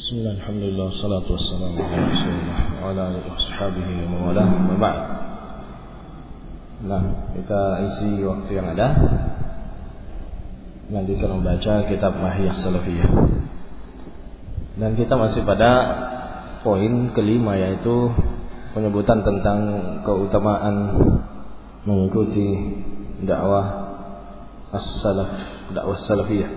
Bismillah, alhamdulillah, salatu wassalamu ala rasulillah wa ala alihi wa sahbihi wa mawalah, wa ba'd. Nah, kita isi waktu yang ada lanjutkan membaca kitab Mahiyah Salafiyah. Dan kita masih pada poin kelima, yaitu penyebutan tentang keutamaan mengikuti dakwah as-salaf, dakwah salafiyah.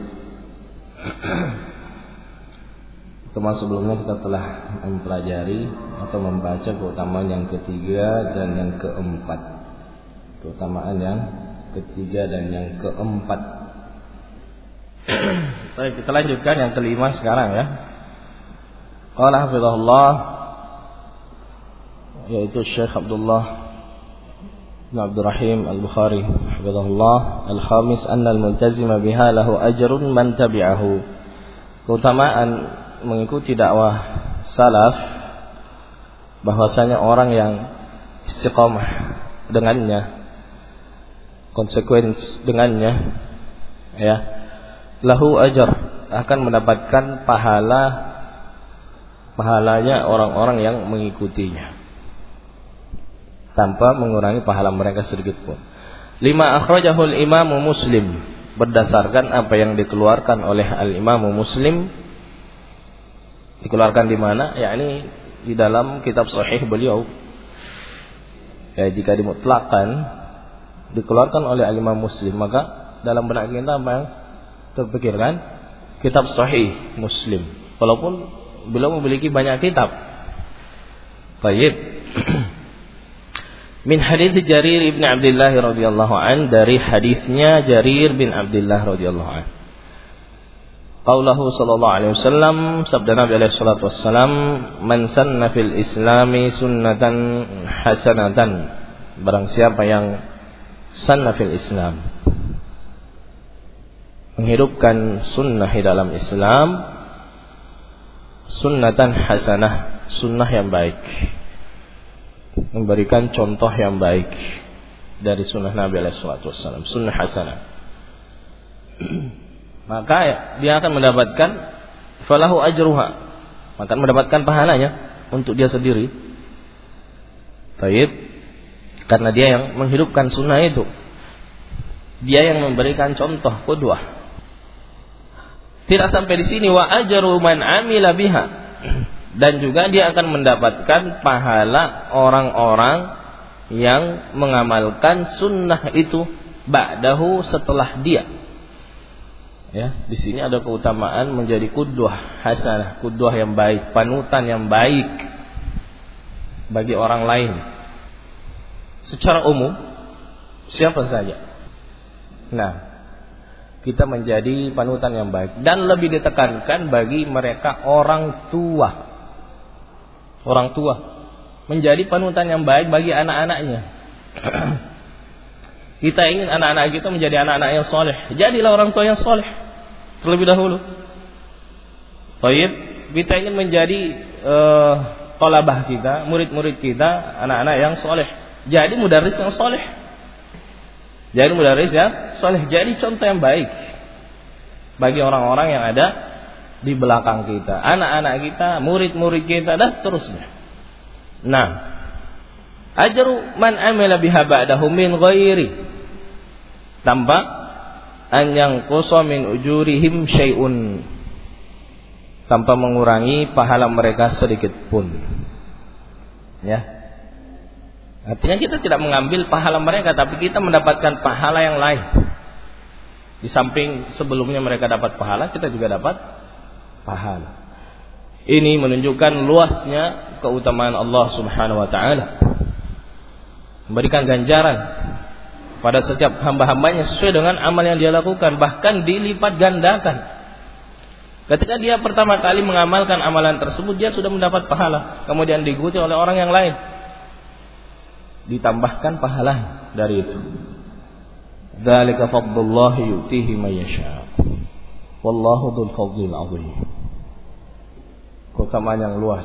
Kemarin sebelumnya kita telah mempelajari atau membaca keutamaan yang ketiga dan yang keempat. Keutamaan yang ketiga dan yang keempat. Baik, kita lanjutkan yang kelima sekarang ya. Qala hafizahullah, yaitu Syekh Abdullah bin Abdurrahim Al-Bukhari hafizahullah, al-khamis anna al-multazima biha lahu ajrun man tabi'ahu. Keutamaan mengikuti dakwah salaf, bahwasanya orang yang istiqamah dengannya, konsekuensi dengannya, ya, lahu ajar, akan mendapatkan pahalanya orang-orang yang mengikutinya tanpa mengurangi pahala mereka sedikit pun. Lima akhrajahul Imamu Muslim, berdasarkan apa yang dikeluarkan oleh al-Imamu Muslim. Dikeluarkan di mana? Yakni di dalam kitab sahih beliau. Ya, jika dimutlakan dikeluarkan oleh al-Imam Muslim, maka dalam benak kita apa yang terpikirkan? Kitab sahih Muslim. Walaupun beliau memiliki banyak kitab. Baik. Min hadits Jarir bin Abdullah radhiyallahu an, dari hadisnya Jarir bin Abdullah radhiyallahu an. Qaulahu sallallahu alaihi wasallam, sabda Nabi alaihi salatu wassalam, man sanna fil islami sunnatan hasanatan, barang siapa yang sanna fil Islam, menghidupkan sunnah di dalam Islam, sunnatan hasanah, sunnah yang baik, memberikan contoh yang baik dari sunnah Nabi alaihi salatu wassalam, sunnah hasanah, maka dia akan mendapatkan falahu ajruha, akan mendapatkan pahalanya untuk dia sendiri. Baik, karena dia yang menghidupkan sunnah itu, dia yang memberikan contoh qudwah. Tidak sampai di sini, wa ajru man amila biha, dan juga dia akan mendapatkan pahala orang-orang yang mengamalkan sunnah itu ba'dahu, setelah dia. Ya, di sini ada keutamaan menjadi qudwah hasanah, qudwah yang baik, panutan yang baik bagi orang lain. Secara umum siapa saja. Nah, kita menjadi panutan yang baik, dan lebih ditekankan bagi mereka orang tua. Orang tua menjadi panutan yang baik bagi anak-anaknya. Kita ingin anak-anak kita menjadi anak-anak yang soleh, jadilah orang tua yang soleh terlebih dahulu. Baik, kita ingin menjadi thalabah kita, murid-murid kita, anak-anak yang soleh, jadi mudarris yang soleh. Jadi mudarris yang soleh, jadi contoh yang baik bagi orang-orang yang ada di belakang kita, anak-anak kita, murid-murid kita, dan seterusnya. Nah, ajru man amila biha ba'dahu min ghairi, tanpa an yanqusa min ujurihim syai'un, tanpa mengurangi pahala mereka sedikit pun. Ya. Artinya kita tidak mengambil pahala mereka, tapi kita mendapatkan pahala yang lain. Di samping sebelumnya mereka dapat pahala, kita juga dapat pahala. Ini menunjukkan luasnya keutamaan Allah Subhanahu wa taala, memberikan ganjaran pada setiap hamba-hambanya sesuai dengan amal yang dia lakukan, bahkan dilipat gandakan. Ketika dia pertama kali mengamalkan amalan tersebut, dia sudah mendapat pahala, kemudian diikuti oleh orang yang lain, ditambahkan pahala dari itu. Dzalika fadlullah yu'tihi may yasha. Wallahu dzul fadlil 'azim. Keutamaan yang luas.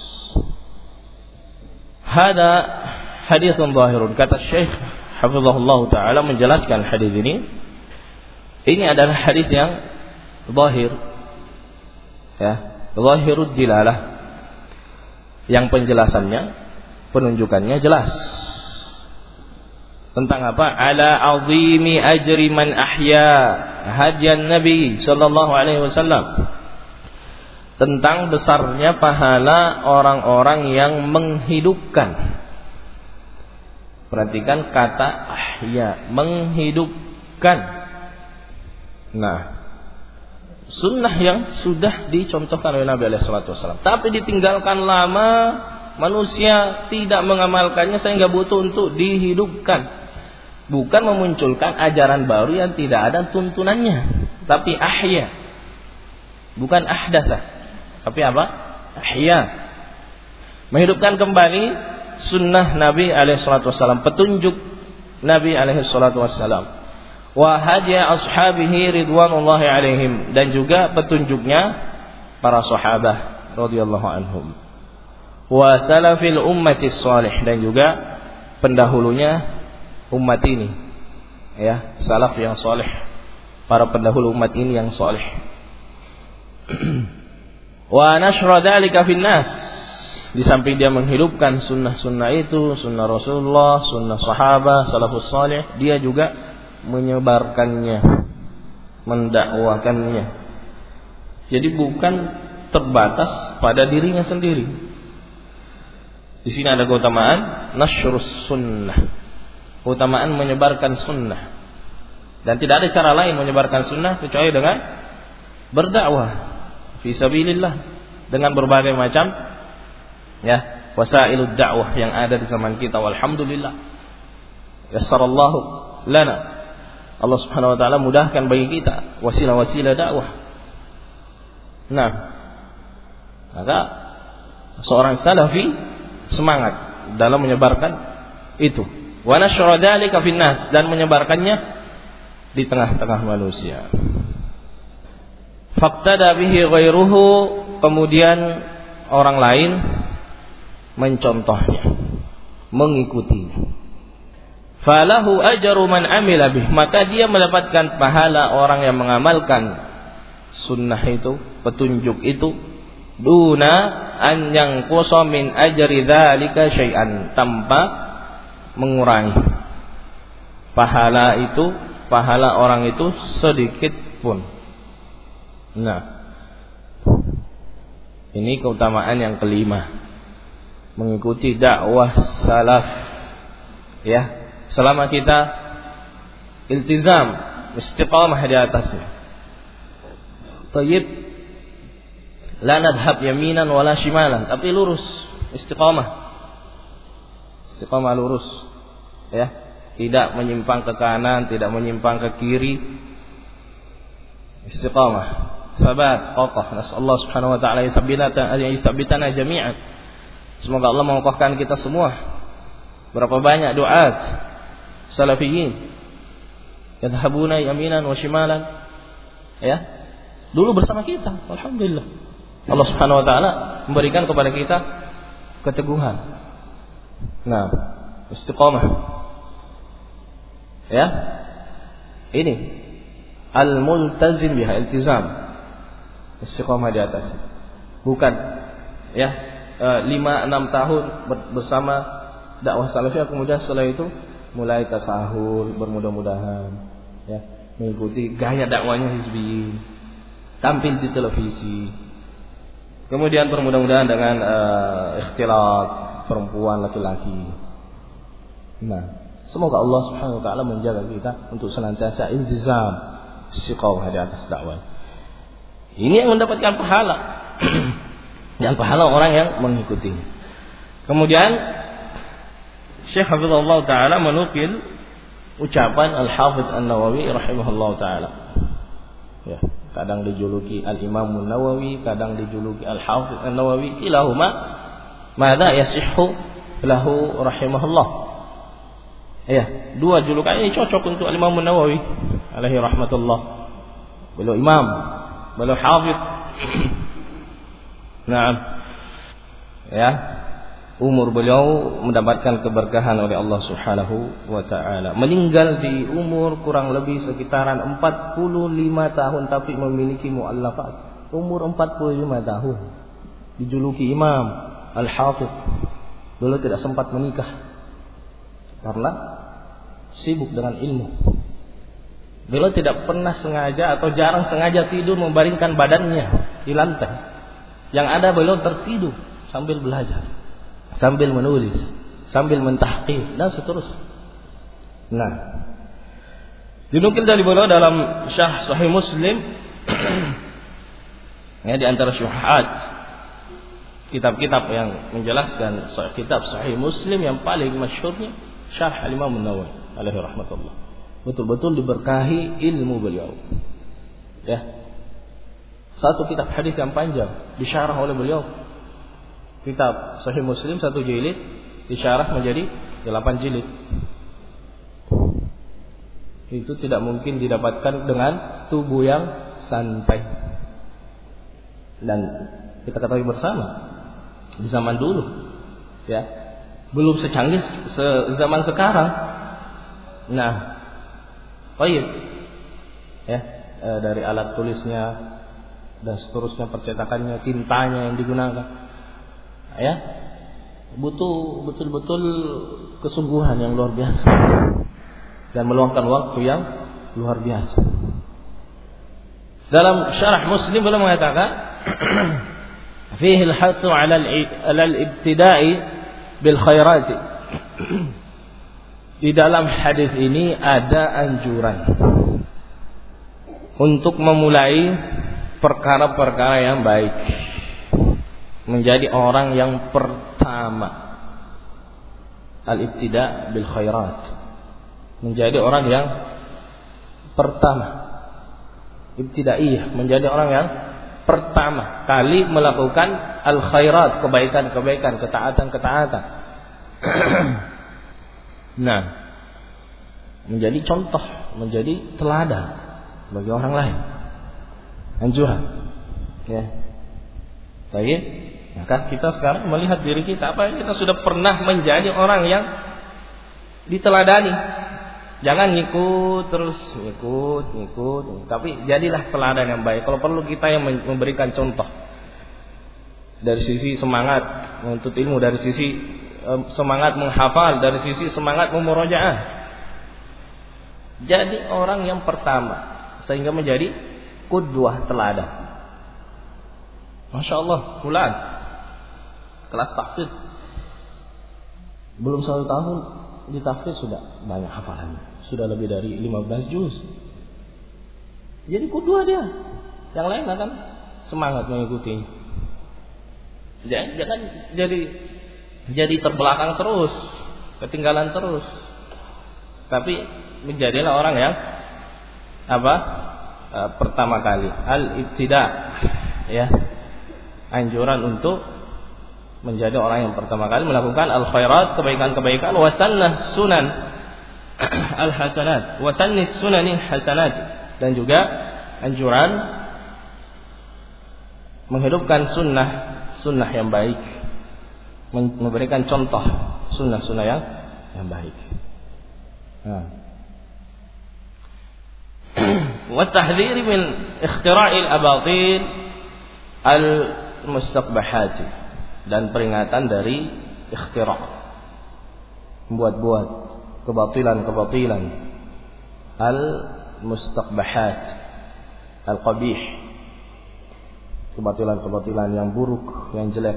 Hada haditsun zahirun, kata Syekh hafizahullah ta'ala menjelaskan hadis ini. Ini adalah hadis yang zahir, ya, zahirud dilalah, yang penjelasannya, penunjukannya jelas. Tentang apa? Ala azimi ajri man ahya hadiyan Nabi sallallahu alaihi wasallam. Tentang besarnya pahala orang-orang yang menghidupkan. Perhatikan kata ahya, menghidupkan. Nah, sunnah yang sudah dicontohkan oleh Nabi alaihi salatu wasallam, tapi ditinggalkan lama, manusia tidak mengamalkannya sehingga butuh untuk dihidupkan. Bukan memunculkan ajaran baru yang tidak ada tuntunannya, tapi ahya. Bukan ahdatha, tapi apa? Ahya. Menghidupkan kembali sunnah Nabi alaihi salatu wasallam, petunjuk Nabi alaihi salatu wasallam. Wa hadiya ashabihi ridwanullahi alaihim, dan juga petunjuknya para sahabat radhiyallahu anhum. Wa salafil ummatis salih, dan juga pendahulunya umat ini, ya, salaf yang saleh, para pendahulu umat ini yang saleh. Wa nashra dzalika fin nas, di samping dia menghidupkan sunnah-sunnah itu, sunnah Rasulullah, sunnah sahabat, salafus saleh, dia juga menyebarkannya, mendakwakannya. Jadi bukan terbatas pada dirinya sendiri. Di sini ada keutamaan nasyrus sunnah, keutamaan menyebarkan sunnah. Dan tidak ada cara lain menyebarkan sunnah kecuali dengan berdakwah fi sabilillah, dengan berbagai macam, ya, wasailud dakwah yang ada di zaman kita. Walhamdulillah yassarallahu lana, Allah subhanahu wa ta'ala mudahkan bagi kita wasilah-wasilah dakwah. Nah, maka seorang salafi semangat dalam menyebarkan itu. Wa nashra dzalika fin nas, dan menyebarkannya di tengah-tengah manusia. Faqtada bihi ghairuhu, kemudian orang lain mencontohnya, mengikutinya. Falahu ajru man amila bih, maka dia mendapatkan pahala orang yang mengamalkan sunnah itu, petunjuk itu, duna an yanqusa min ajri dzalika syai'an, tanpa mengurangi pahala itu, pahala orang itu sedikit pun. Nah, ini keutamaan yang kelima, mengikuti dakwah salaf, ya, selama kita iltizam, istiqamah di atasnya. Tayyib, la nadhhab yaminan wala shimalan, tapi lurus, istiqamah. Istiqamah lurus, ya, tidak menyimpang ke kanan, tidak menyimpang ke kiri. Istiqamah, sabat, kokoh. Nasallahu subhanahu wa ta'ala yutsabbitana jami'an. Semoga Allah mengokohkan kita semua. Berapa banyak duat salafiyin yadhhabuna yaminan wa shimalan, ya, dulu bersama kita. Alhamdulillah, Allah subhanahu wa ta'ala memberikan kepada kita keteguhan. Nah, istiqamah, ya, ini al-multazim biha, iltizam, istiqamah di atas. Bukan, ya, 5-6 tahun bersama dakwah salafiyah, kemudian setelah itu mulai tasahul, bermudah-mudahan, ya, mengikuti gaya dakwanya hizbi, tampil di televisi, kemudian bermudah-mudahan dengan ikhtilat perempuan laki-laki. Nah, semoga Allah subhanahu wa ta'ala menjaga kita untuk senantiasa iltizam, istiqamah di atas dakwah. Ini yang mendapatkan pahala dan pahala orang yang mengikuti. Kemudian Syekh Hafizahullah ta'ala menukil ucapan Al-Hafidh An-Nawawi rahimahullah ta'ala, ya, kadang dijuluki Al-Imam An-Nawawi, kadang dijuluki Al-Hafidh An-Nawawi, kilahuma madza yasihhu lahu rahimahullah. Ya, dua julukan ini cocok untuk Al-Imam An-Nawawi alaihi rahmatullah. Beliau imam, beliau hafidh. Naam. Ya, umur beliau mendapatkan keberkahan oleh Allah Subhanahu wa taala. Meninggal di umur kurang lebih sekitaran 45 tahun, tapi memiliki muallafat. umur 45 tahun, dijuluki Imam Al-Hafidh. Beliau tidak sempat menikah karena sibuk dengan ilmu. Beliau tidak pernah sengaja atau jarang sengaja tidur membaringkan badannya di lantai. Yang ada beliau tertidur sambil belajar, sambil menulis, sambil mentahqiq dan seterusnya. Nah, dinukil dari beliau dalam Syarh Sahih Muslim ya, di antara syuhat kitab-kitab yang menjelaskan kitab Sahih Muslim yang paling masyhurnya Syarh Al-Imam An-Nawawi alaihi rahmatullah. Betul-betul diberkahi ilmu beliau. Ya. Satu kitab hadis yang panjang disyarah oleh beliau. Kitab Sahih Muslim 1 jilid disyarah menjadi 8 jilid. Itu tidak mungkin didapatkan dengan tubuh yang santai. Dan kita ketahui bersama di zaman dulu, ya, belum secanggih zaman sekarang. Nah, baik, ya, dari alat tulisnya dan seterusnya, percetakannya, tintanya yang digunakan, ya, butuh betul-betul kesungguhan yang luar biasa dan meluangkan waktu yang luar biasa. Dalam Syarah Muslim beliau mengatakan fihi al-hathu 'ala al-ibtida'i bil khairat. Di dalam hadis ini ada anjuran untuk memulai perkara-perkara yang baik, menjadi orang yang pertama. Al-ibtida' bil khairat, menjadi orang yang pertama. Ibtidaiyah, menjadi orang yang pertama kali melakukan al-khairat, kebaikan-kebaikan, ketaatan-ketaatan. Nah, menjadi contoh, menjadi teladan bagi orang lain. Anjuran, ya. Baik, maka kita sekarang melihat diri kita, apa kita sudah pernah menjadi orang yang diteladani. Jangan ngikut terus, ngikut, tapi jadilah teladan yang baik. Kalau perlu kita yang memberikan contoh dari sisi semangat menuntut ilmu, dari sisi semangat menghafal, dari sisi semangat memurojaah. Jadi orang yang pertama sehingga menjadi qudwah, teladan. Masya Allah, fulan kelas tahfidz belum 1 tahun di tahfidz sudah banyak hafalannya, sudah lebih dari 15 juz. Jadi qudwah dia. Yang lain akan semangat mengikuti. Jangan jadi terbelakang terus, ketinggalan terus. Tapi menjadilah orang yang pertama kali al-ibtida', ya. Anjuran untuk menjadi orang yang pertama kali melakukan al-khairat, kebaikan-kebaikan, wasannah sunan al-hasanat, wasannis sunani hasanat, dan juga anjuran menghidupkan sunnah yang baik, memberikan contoh sunnah-sunnah yang baik. Wa tahdhir min ikhtira'il abatil al-mustaqbahati, dan peringatan dari ikhtira', membuat-buat kebatilan al-mustaqbahat al-qabih, kebatilan yang buruk, yang jelek,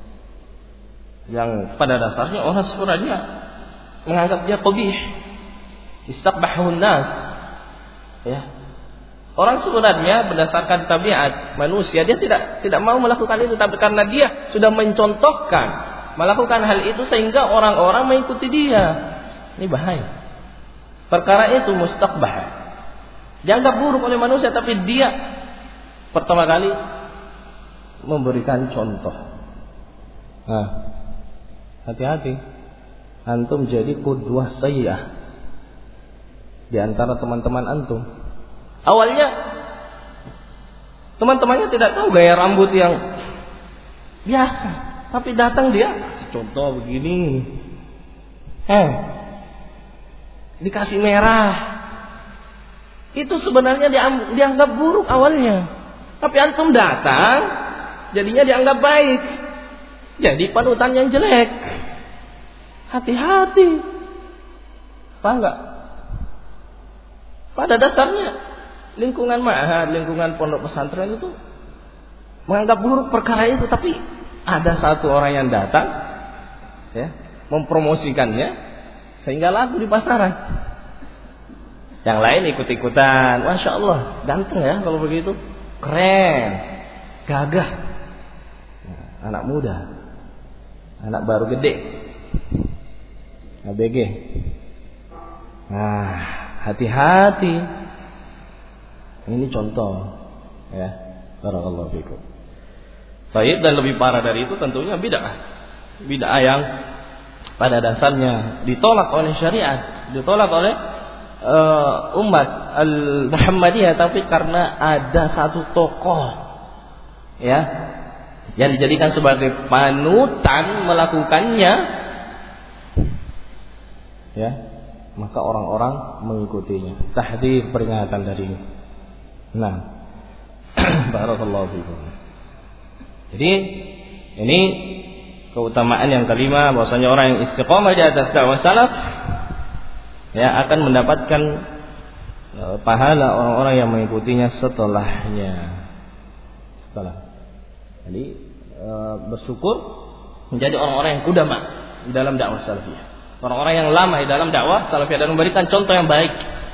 yang pada dasarnya orang sebenarnya menganggap dia qabih, istaqbahun nas, ya. Orang sebenarnya berdasarkan tabiat manusia dia tidak mau melakukan itu, tapi karena dia sudah mencontohkan melakukan hal itu sehingga orang-orang mengikuti dia. Ini bahaya. Perkara itu mustaqbah, dianggap buruk oleh manusia, tapi dia pertama kali memberikan contoh. Nah, hati-hati, antum jadi qudwah sayyi'ah di antara teman-teman antum. Awalnya teman-temannya tidak tahu gaya rambut yang biasa, tapi datang dia kasih contoh begini, dikasih merah. Itu sebenarnya dianggap buruk awalnya, Tapi antum datang, jadinya dianggap baik. Jadi panutan yang jelek. Hati-hati. Paham enggak? Pada dasarnya lingkungan ma'had, lingkungan pondok pesantren itu menganggap buruk perkara itu, tapi ada satu orang yang datang ya, mempromosikannya sehingga laku di pasaran. Yang lain ikut-ikutan. Masya Allah, ganteng ya kalau begitu. Keren, gagah. Anak muda, anak baru gede, ABG. Nah, hati-hati. Ini contoh ya. Barakallahu fikum. Baik, dan lebih parah dari itu tentunya bid'ah. Bid'ah yang pada dasarnya ditolak oleh syariat, ditolak oleh umat al-Muhammadiyah, tapi karena ada satu tokoh ya yang dijadikan sebagai panutan melakukannya ya, maka orang-orang mengikutinya. Tahdzir, peringatan dari ini. Nah, barakallahu fikum. Jadi ini keutamaan yang kelima, bahwasanya orang yang istiqomah di atas dakwah salaf ya akan mendapatkan pahala orang-orang yang mengikutinya setelahnya. Jadi bersyukur menjadi orang-orang yang kudama di dalam dakwah salafiyah. Orang-orang yang lama di dalam dakwah salafiyah dan memberikan contoh yang baik.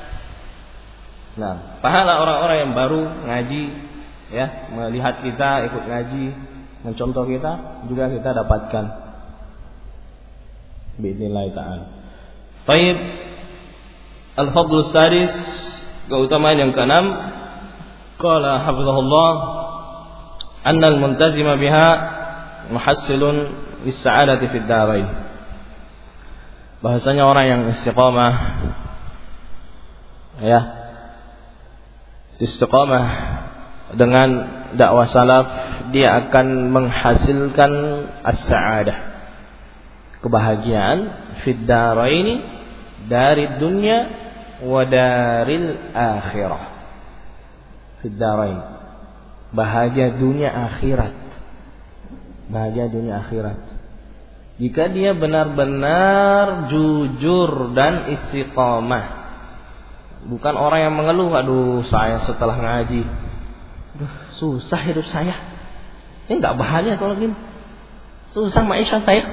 Nah, pahala orang-orang yang baru ngaji ya, melihat kita ikut ngaji, mencontoh kita, juga kita dapatkan biidznillah ta'ala. Baik. Al-fadlu sadis, keutamaan yang keenam, qala hafizahullah anna al-muntazima biha muhassilun lis-sa'adati fid darain. Bahasanya orang yang istiqamah ya, istiqamah dengan dakwah salaf, dia akan menghasilkan as-sa'adah, kebahagiaan fid daraini, dari dunia wa daril akhirah. Fid darain, bahagia dunia akhirat. Bahagia dunia akhirat. Jika dia benar-benar jujur dan istiqamah. Bukan orang yang mengeluh, aduh saya setelah ngaji, aduh susah hidup saya. Ini enggak bahagia kalau gini. Susah maisha saya.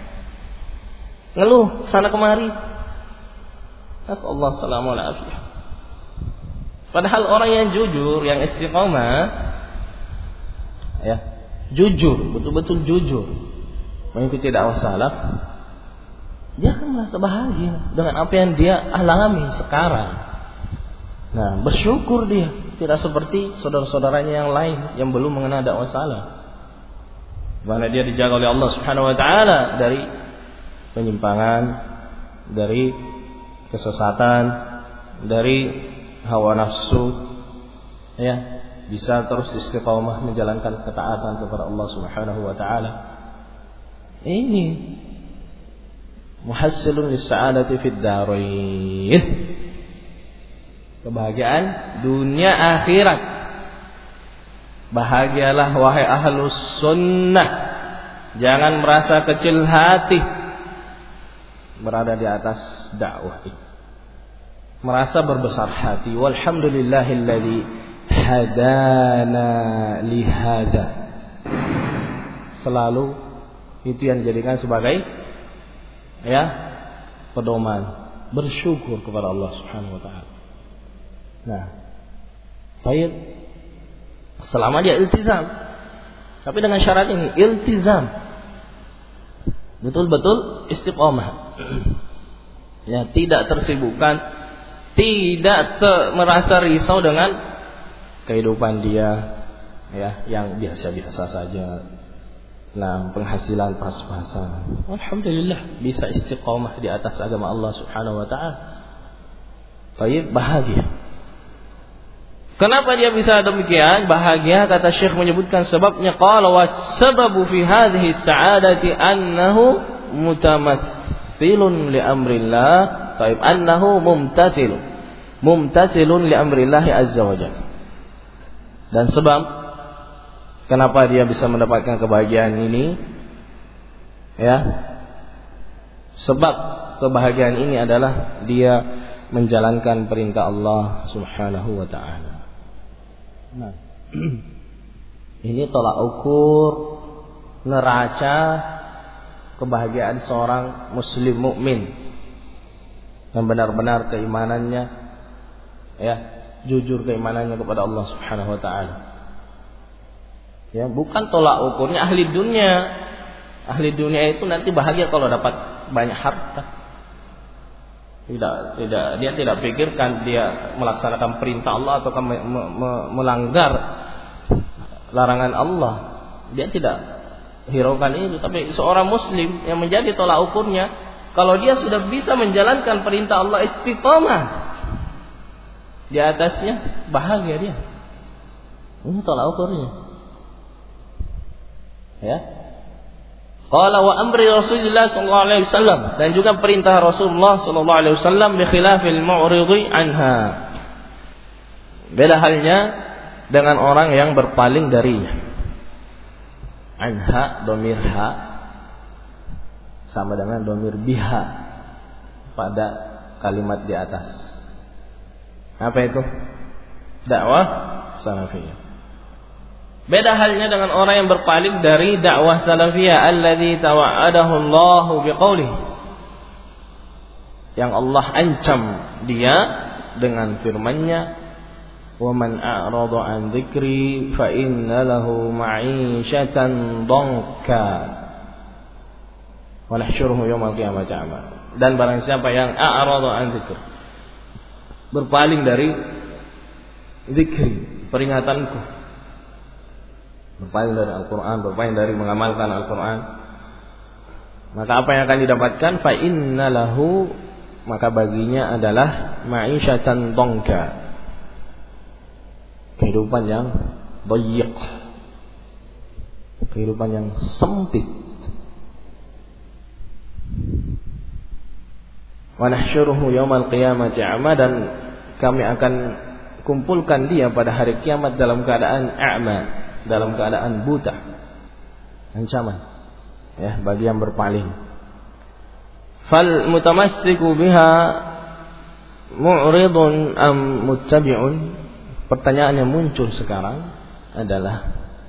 Ngeluh sana kemari. Nasallahu salamul afiyah. Padahal orang yang jujur, yang istiqamah ya, jujur, betul-betul jujur mengikuti dakwah salaf, dia akan merasa bahagia dengan apa yang dia alami sekarang. Nah, bersyukur dia, tidak seperti saudara-saudaranya yang lain yang belum mengenal dakwah salaf. Karena dia dijaga oleh Allah Subhanahu wa taala dari penyimpangan, dari kesesatan, dari hawa nafsu ya, bisa terus istiqamah menjalankan ketaatan kepada Allah Subhanahu wa taala. Ini muhassilun lis-sa'adati fid darain, kebahagiaan dunia akhirat. Bahagialah wahai ahlus sunnah, jangan merasa kecil hati berada di atas dakwah ini, merasa berbesar hati. Walhamdulillahilladzi hadana lihada. Selalu itu yang dijadikan sebagai ya pedoman, bersyukur kepada Allah Subhanahu wa taala. Nah, baik, selama dia iltizam. Tapi dengan syarat ini, iltizam, betul-betul istiqomah. Ya, tidak tersibukkan, tidak merasa risau dengan kehidupan dia ya, yang biasa-biasa saja. Nah, penghasilan pas-pasan. Alhamdulillah bisa istiqomah di atas agama Allah Subhanahu wa taala. Baik, bahagia. Kenapa dia bisa demikian? Bahagia, kata Syekh menyebutkan sebabnya, qala was-sababu fi hadhihi as-sa'adati annahu mutamaththilun li amrillah, taib annahu mumtathilun li amrillah azza wa jalla. Dan sebab Kenapa dia bisa mendapatkan kebahagiaan ini? Ya. Sebab kebahagiaan ini adalah dia menjalankan perintah Allah Subhanahu wa taala. Nah, ini tolak ukur neraca kebahagiaan seorang muslim mukmin yang benar-benar keimanannya, ya, jujur keimanannya kepada Allah Subhanahu wa taala. Ya, bukan tolak ukurnya ahli dunia. Ahli dunia itu nanti bahagia kalau dapat banyak harta. Tidak, dia tidak pikirkan dia melaksanakan perintah Allah atau melanggar larangan Allah. Dia tidak hiraukan itu. Tapi seorang muslim yang menjadi tolak ukurnya, kalau dia sudah bisa menjalankan perintah Allah istiqamah di atasnya, bahagia dia. Ini tolak ukurnya. Ya. Qala wa amri Rasulullah sallallahu alaihi wasallam, dan juga perintah Rasulullah sallallahu alaihi wasallam bi khilafil mu'ridi anha. Beda halnya dengan orang yang berpaling darinya. Anha dhamir ha sama dengan dhamir biha pada kalimat di atas. Apa itu? Dakwah salafiyah. Beda halnya dengan orang yang berpaling dari dakwah salafiyah alladzi tawa'adahu Allah biqaulih, yang Allah ancam dia dengan firman-Nya, wa man a'rada an dzikri fa inna lahu ma'isyatan dhanka wa nahsyuruhu yaumal qiyamati a'ma. Dan barang siapa yang a'rada an dzikri, berpaling dari zikri, peringatanku, berpaling dari Al-Quran, berpaling dari mengamalkan Al-Quran, maka apa yang akan didapatkan? Fa inna lahu, maka baginya adalah ma'isyatan dhanka, kehidupan yang dayyiq, kehidupan yang sempit. Wa nahsyuruhu yaumal qiyamati a'ma, dan kami akan kumpulkan dia pada hari kiamat dalam keadaan a'ma, dalam keadaan buta. Ancaman, ya, bagi yang berpaling. Fal mutamassiku biha mu'ridun am muttabi'un. Pertanyaan yang muncul sekarang adalah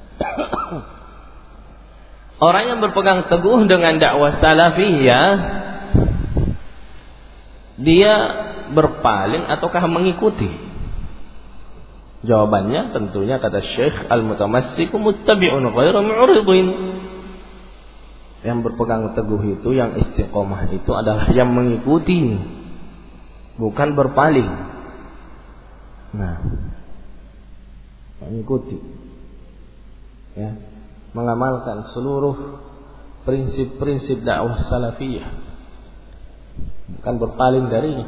orang yang berpegang teguh dengan dakwah salafiyah, dia berpaling ataukah mengikuti? Jawabannya tentunya kata Syekh, al-mutamassiku muttabi'un ghairu mu'ridin. Yang berpegang teguh itu, yang istiqomah itu adalah yang mengikuti, bukan berpaling. Nah, mengikuti, ya, mengamalkan seluruh prinsip-prinsip dakwah salafiyah, bukan berpaling darinya.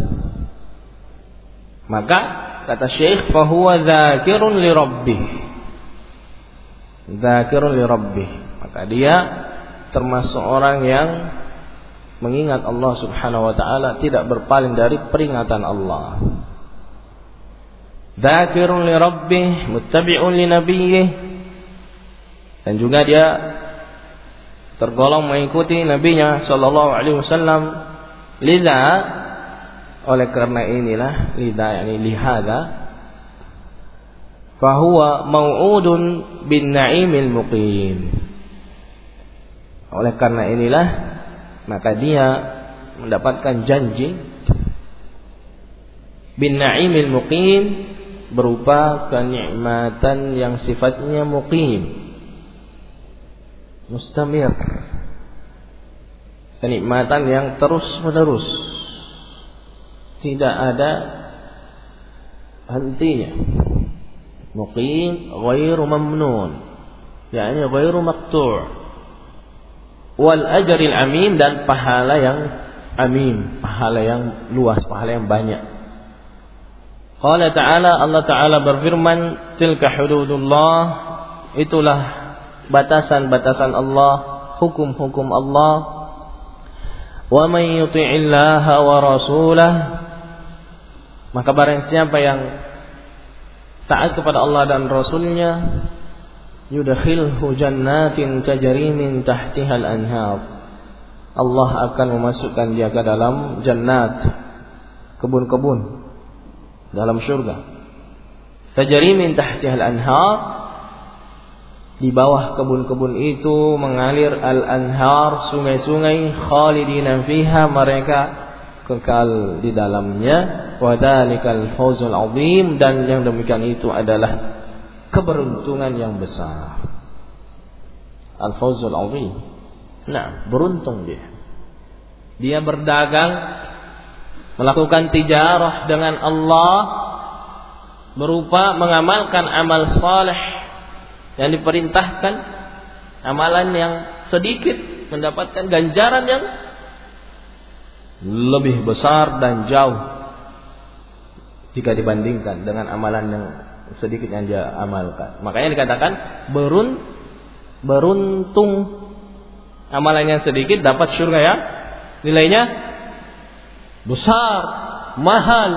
Maka kata Syekh, fahuwa dzakirun li rabbih, dzakirun li rabbih, maka dia termasuk orang yang mengingat Allah Subhanahu wa taala, tidak berpaling dari peringatan Allah. Dzakirun li rabbih muttabi'un li nabiyyih, dan juga dia tergolong mengikuti nabinya sallallahu alaihi wasallam. Lidza, oleh karena inilah, lidza yakni lihada, fahuwa mau'udun bin na'imil muqim. Oleh karena inilah, maka dia mendapatkan janji bin na'imil muqim, berupa kenikmatan yang sifatnya muqim, mustamir, kenikmatan yang terus menerus, tidak ada hentinya. Muqim ghairu mamnun, yakni ghairu maqtu'. Wal ajril amim, dan pahala yang amim, pahala yang luas, pahala yang banyak. Qala ta'ala, Allah Ta'ala berfirman, tilka hududullah, itulah batasan-batasan Allah, hukum-hukum Allah. Wa man yuti'illaha wa rasulah, maka barang siapa yang taat kepada Allah dan Rasulnya, yudkhilhu jannatin tajri min tahtihal anhar. Allah akan memasukkan dia ke dalam jannat, kebun-kebun dalam surga. Tajri min tahtihal anhar, di bawah kebun-kebun itu mengalir al-anhar, sungai-sungai, khalidina fiha, mereka kekal di dalamnya. Wa dzalikal fawzul azim, dan yang demikian itu adalah keberuntungan yang besar. Al-fawzul azim. Nah, beruntung dia. Dia berdagang, melakukan tijarah dengan Allah berupa mengamalkan amal saleh yang diperintahkan, amalan yang sedikit mendapatkan ganjaran yang lebih besar dan jauh jika dibandingkan dengan amalan yang sedikit yang dia amalkan. Makanya dikatakan beruntung. Amalannya sedikit dapat surga ya, nilainya besar, mahal,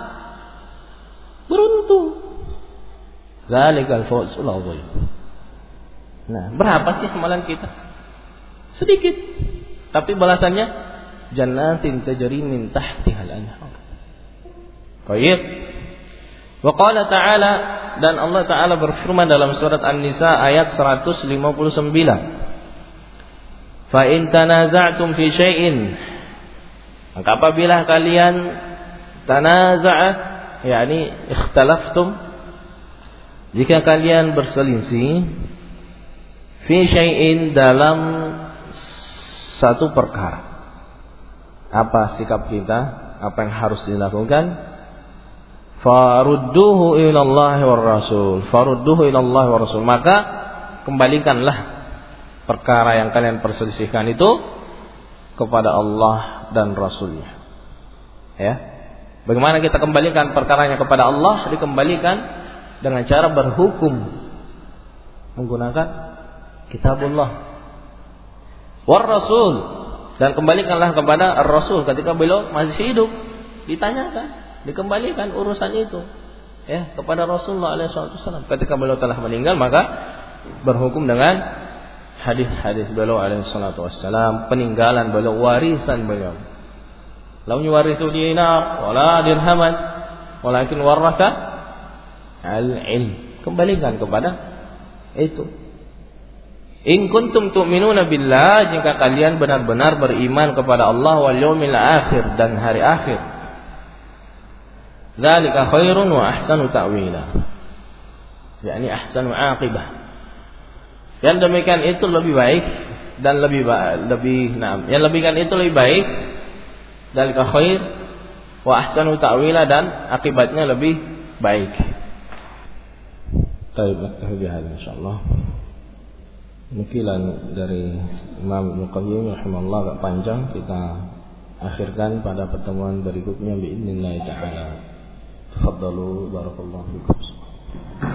beruntung. Dzalikal fawzul azim. Nah, berapa sih amalan kita? Sedikit, tapi balasannya jannatin tajri min tahtihal anhar. Baik. Wa qala ta'ala, dan Allah Ta'ala berfirman dalam surat An-Nisa ayat 159. Fa in tanaza'tum fi syai'in, maka apabila kalian tanaza'ah, yakni ikhtalaftum, jika kalian berselisih, fi syai'in, dalam satu perkara, apa sikap kita, apa yang harus dilakukan, farudduhu ilallahi war rasul, farudduhu ilallahi war rasul, maka kembalikanlah perkara yang kalian perselisihkan itu kepada Allah dan Rasulnya. Ya, bagaimana kita kembalikan perkaranya kepada Allah? Dikembalikan dengan cara berhukum menggunakan kitabullah war Rasul, dan kembalikanlah kepada Rasul ketika beliau masih hidup. Ditanyakan, dikembalikan urusan itu ya kepada Rasulullah SAW. Ketika beliau telah meninggal, maka berhukum dengan hadis-hadis beliau alaihi salatu wassalam, peninggalan beliau, warisan beliau. Lam yuwarithu dinar wala dirhaman, walakin waratha al-ilm. Kembalikan kepada itu. In kuntum tu'minuna billah, jika kalian benar-benar beriman kepada Allah wal yaumil akhir, dan hari akhir. Dzalika khairun wa ahsanu ta'wila, yakni ahsanu aqibah. Yang demikian itu lebih baik dan lebih yang lebihkan itu lebih baik, dzalika khair wa ahsanu ta'wila, dan akibatnya lebih baik. Baik, insyaallah. Nukilan dari Imam Ibnu Qayyim rahimahullah agak panjang, kita akhirkan pada pertemuan berikutnya biidznillah taala. Tafadhalu, barakallahu fikum.